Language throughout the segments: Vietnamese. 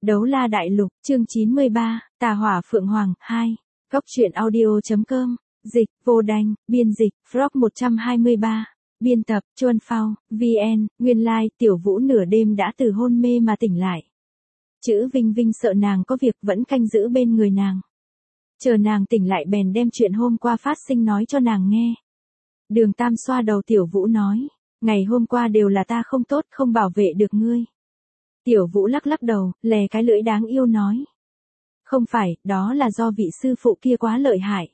Đấu La Đại Lục, chương 93, Tà Hỏa Phượng Hoàng, 2. Góc truyện audio.com, dịch, vô đanh, biên dịch, Frog 123, biên tập, Chuan Phao, VN, nguyên lai, Tiểu Vũ nửa đêm đã từ hôn mê mà tỉnh lại. Chữ Vinh Vinh sợ nàng có việc vẫn canh giữ bên người nàng. Chờ nàng tỉnh lại bèn đem chuyện hôm qua phát sinh nói cho nàng nghe. Đường Tam xoa đầu Tiểu Vũ nói, ngày hôm qua đều là ta không tốt không bảo vệ được ngươi. Tiểu Vũ lắc lắc đầu, lè cái lưỡi đáng yêu nói. Không phải, đó là do vị sư phụ kia quá lợi hại.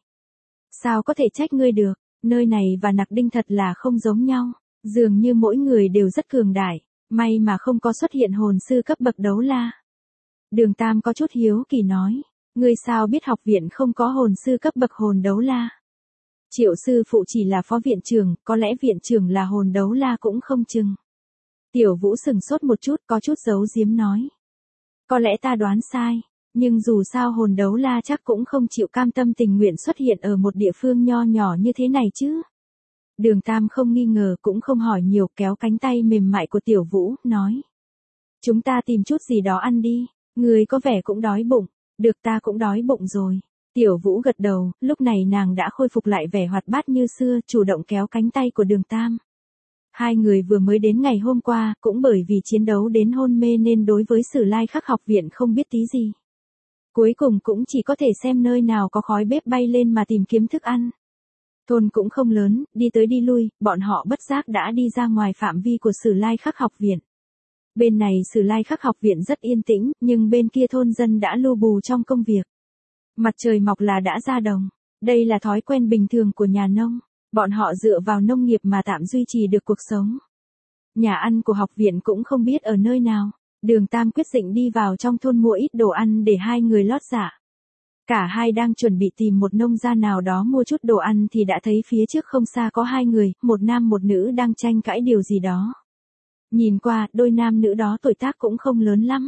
Sao có thể trách ngươi được, nơi này và Nặc Đinh thật là không giống nhau, dường như mỗi người đều rất cường đại, may mà không có xuất hiện hồn sư cấp bậc đấu la. Đường Tam có chút hiếu kỳ nói, ngươi sao biết học viện không có hồn sư cấp bậc hồn đấu la? Triệu sư phụ chỉ là phó viện trưởng, có lẽ viện trưởng là hồn đấu la cũng không chừng. Tiểu Vũ sừng sốt một chút, có chút giấu giếm nói. Có lẽ ta đoán sai, nhưng dù sao hồn đấu la chắc cũng không chịu cam tâm tình nguyện xuất hiện ở một địa phương nho nhỏ như thế này chứ. Đường Tam không nghi ngờ cũng không hỏi nhiều, kéo cánh tay mềm mại của Tiểu Vũ, nói. Chúng ta tìm chút gì đó ăn đi, người có vẻ cũng đói bụng, được ta cũng đói bụng rồi. Tiểu Vũ gật đầu, lúc này nàng đã khôi phục lại vẻ hoạt bát như xưa, chủ động kéo cánh tay của Đường Tam. Hai người vừa mới đến ngày hôm qua, cũng bởi vì chiến đấu đến hôn mê nên đối với Sử Lai Khắc học viện không biết tí gì. Cuối cùng cũng chỉ có thể xem nơi nào có khói bếp bay lên mà tìm kiếm thức ăn. Thôn cũng không lớn, đi tới đi lui, bọn họ bất giác đã đi ra ngoài phạm vi của Sử Lai Khắc học viện. Bên này Sử Lai Khắc học viện rất yên tĩnh, nhưng bên kia thôn dân đã lu bù trong công việc. Mặt trời mọc là đã ra đồng. Đây là thói quen bình thường của nhà nông. Bọn họ dựa vào nông nghiệp mà tạm duy trì được cuộc sống. Nhà ăn của học viện cũng không biết ở nơi nào. Đường Tam quyết định đi vào trong thôn mua ít đồ ăn để hai người lót dạ. Cả hai đang chuẩn bị tìm một nông gia nào đó mua chút đồ ăn thì đã thấy phía trước không xa có hai người, một nam một nữ đang tranh cãi điều gì đó. Nhìn qua, đôi nam nữ đó tuổi tác cũng không lớn lắm.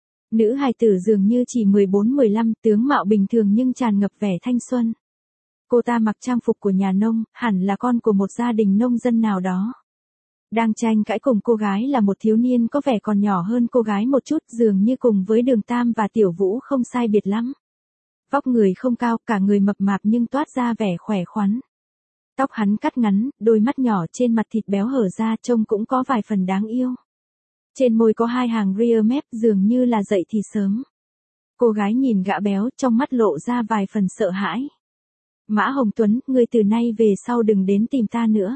Nữ hài tử dường như chỉ 14-15, tướng mạo bình thường nhưng tràn ngập vẻ thanh xuân. Cô ta mặc trang phục của nhà nông, hẳn là con của một gia đình nông dân nào đó. Đang tranh cãi cùng cô gái là một thiếu niên có vẻ còn nhỏ hơn cô gái một chút, dường như cùng với Đường Tam và Tiểu Vũ không sai biệt lắm. Vóc người không cao, cả người mập mạp nhưng toát ra vẻ khỏe khoắn. Tóc hắn cắt ngắn, đôi mắt nhỏ trên mặt thịt béo hở ra trông cũng có vài phần đáng yêu. Trên môi có hai hàng ria mép dường như là dậy thì sớm. Cô gái nhìn gã béo trong mắt lộ ra vài phần sợ hãi. Mã Hồng Tuấn, ngươi từ nay về sau đừng đến tìm ta nữa.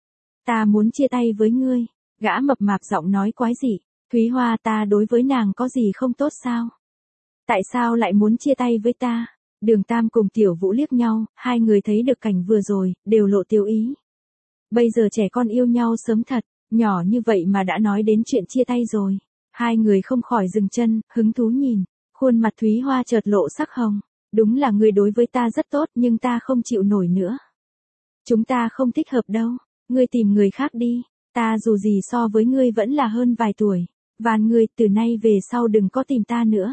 Ta muốn chia tay với ngươi. Gã mập mạp giọng nói quái dị. Thúy Hoa, ta đối với nàng có gì không tốt sao? Tại sao lại muốn chia tay với ta? Đường Tam cùng Tiểu Vũ liếc nhau, hai người thấy được cảnh vừa rồi, đều lộ tiêu ý. Bây giờ trẻ con yêu nhau sớm thật, nhỏ như vậy mà đã nói đến chuyện chia tay rồi. Hai người không khỏi dừng chân, hứng thú nhìn. Khuôn mặt Thúy Hoa chợt lộ sắc hồng. Đúng là ngươi đối với ta rất tốt nhưng ta không chịu nổi nữa. Chúng ta không thích hợp đâu, ngươi tìm người khác đi, ta dù gì so với ngươi vẫn là hơn vài tuổi, van ngươi từ nay về sau đừng có tìm ta nữa.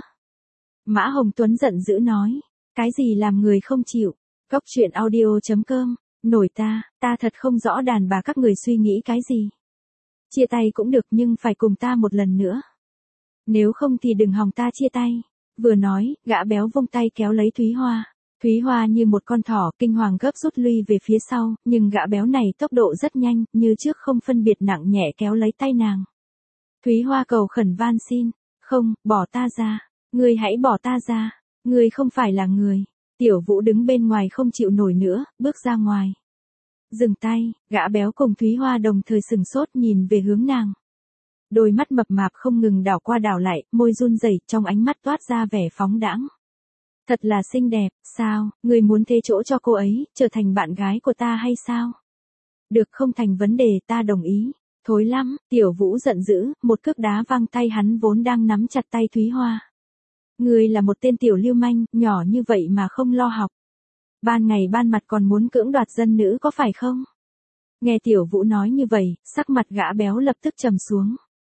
Mã Hồng Tuấn giận dữ nói, cái gì làm người không chịu, góc truyện audio.com, nổi ta thật không rõ đàn bà các người suy nghĩ cái gì. Chia tay cũng được nhưng phải cùng ta một lần nữa. Nếu không thì đừng hòng ta chia tay. Vừa nói, gã béo vung tay kéo lấy Thúy Hoa. Thúy Hoa như một con thỏ kinh hoàng gấp rút lui về phía sau, nhưng gã béo này tốc độ rất nhanh, như trước không phân biệt nặng nhẹ kéo lấy tay nàng. Thúy Hoa cầu khẩn van xin, không, bỏ ta ra, ngươi hãy bỏ ta ra, ngươi không phải là người. Tiểu Vũ đứng bên ngoài không chịu nổi nữa, bước ra ngoài. Dừng tay, gã béo cùng Thúy Hoa đồng thời sừng sốt nhìn về hướng nàng. Đôi mắt mập mạp không ngừng đảo qua đảo lại, môi run rẩy, trong ánh mắt toát ra vẻ phóng đãng. Thật là xinh đẹp, sao, người muốn thế chỗ cho cô ấy, trở thành bạn gái của ta hay sao? Được, không thành vấn đề, ta đồng ý. Thối lắm, Tiểu Vũ giận dữ, một cước đá văng tay hắn vốn đang nắm chặt tay Thúy Hoa. Ngươi là một tên tiểu lưu manh, nhỏ như vậy mà không lo học. Ban ngày ban mặt còn muốn cưỡng đoạt dân nữ có phải không? Nghe Tiểu Vũ nói như vậy, sắc mặt gã béo lập tức trầm xuống.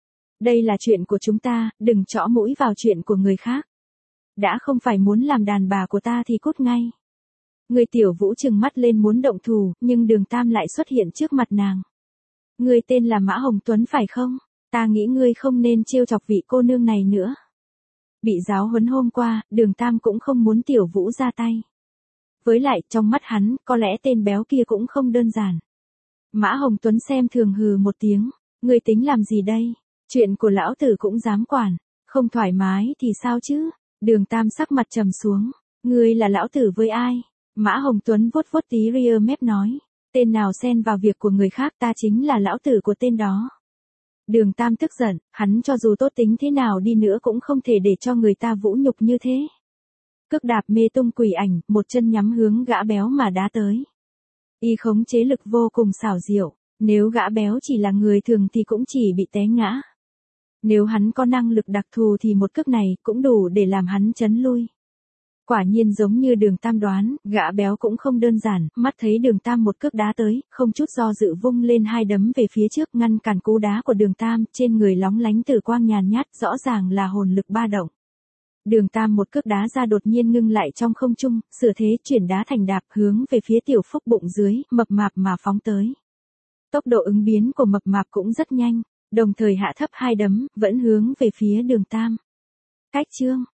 Đây là chuyện của chúng ta, đừng chõ mũi vào chuyện của người khác. Đã không phải muốn làm đàn bà của ta thì cút ngay. Người Tiểu Vũ trừng mắt lên muốn động thủ, nhưng Đường Tam lại xuất hiện trước mặt nàng. Ngươi tên là Mã Hồng Tuấn phải không? Ta nghĩ ngươi không nên trêu chọc vị cô nương này nữa. Bị giáo huấn hôm qua, Đường Tam cũng không muốn Tiểu Vũ ra tay. Với lại, trong mắt hắn, có lẽ tên béo kia cũng không đơn giản. Mã Hồng Tuấn xem thường hừ một tiếng. Ngươi tính làm gì đây? Chuyện của lão tử cũng dám quản. Không thoải mái thì sao chứ? Đường Tam sắc mặt trầm xuống. Ngươi là lão tử với ai? Mã Hồng Tuấn vuốt vuốt tí ria mép nói. Tên nào xen vào việc của người khác, ta chính là lão tử của tên đó. Đường Tam tức giận, hắn cho dù tốt tính thế nào đi nữa cũng không thể để cho người ta vũ nhục như thế. Cước đạp mê tung quỷ ảnh, một chân nhắm hướng gã béo mà đá tới. Y khống chế lực vô cùng xảo diệu, nếu gã béo chỉ là người thường thì cũng chỉ bị té ngã. Nếu hắn có năng lực đặc thù thì một cước này cũng đủ để làm hắn chấn lui. Quả nhiên giống như Đường Tam đoán, gã béo cũng không đơn giản, mắt thấy Đường Tam một cước đá tới, không chút do dự vung lên hai đấm về phía trước ngăn cản cú đá của Đường Tam, trên người lóng lánh tử quang nhàn nhát, rõ ràng là hồn lực ba động. Đường Tam một cước đá ra đột nhiên ngưng lại trong không trung, sửa thế chuyển đá thành đạp hướng về phía Tiểu Phúc bụng dưới, mập mạp mà phóng tới. Tốc độ ứng biến của mập mạp cũng rất nhanh, đồng thời hạ thấp hai đấm, vẫn hướng về phía Đường Tam. Cách chương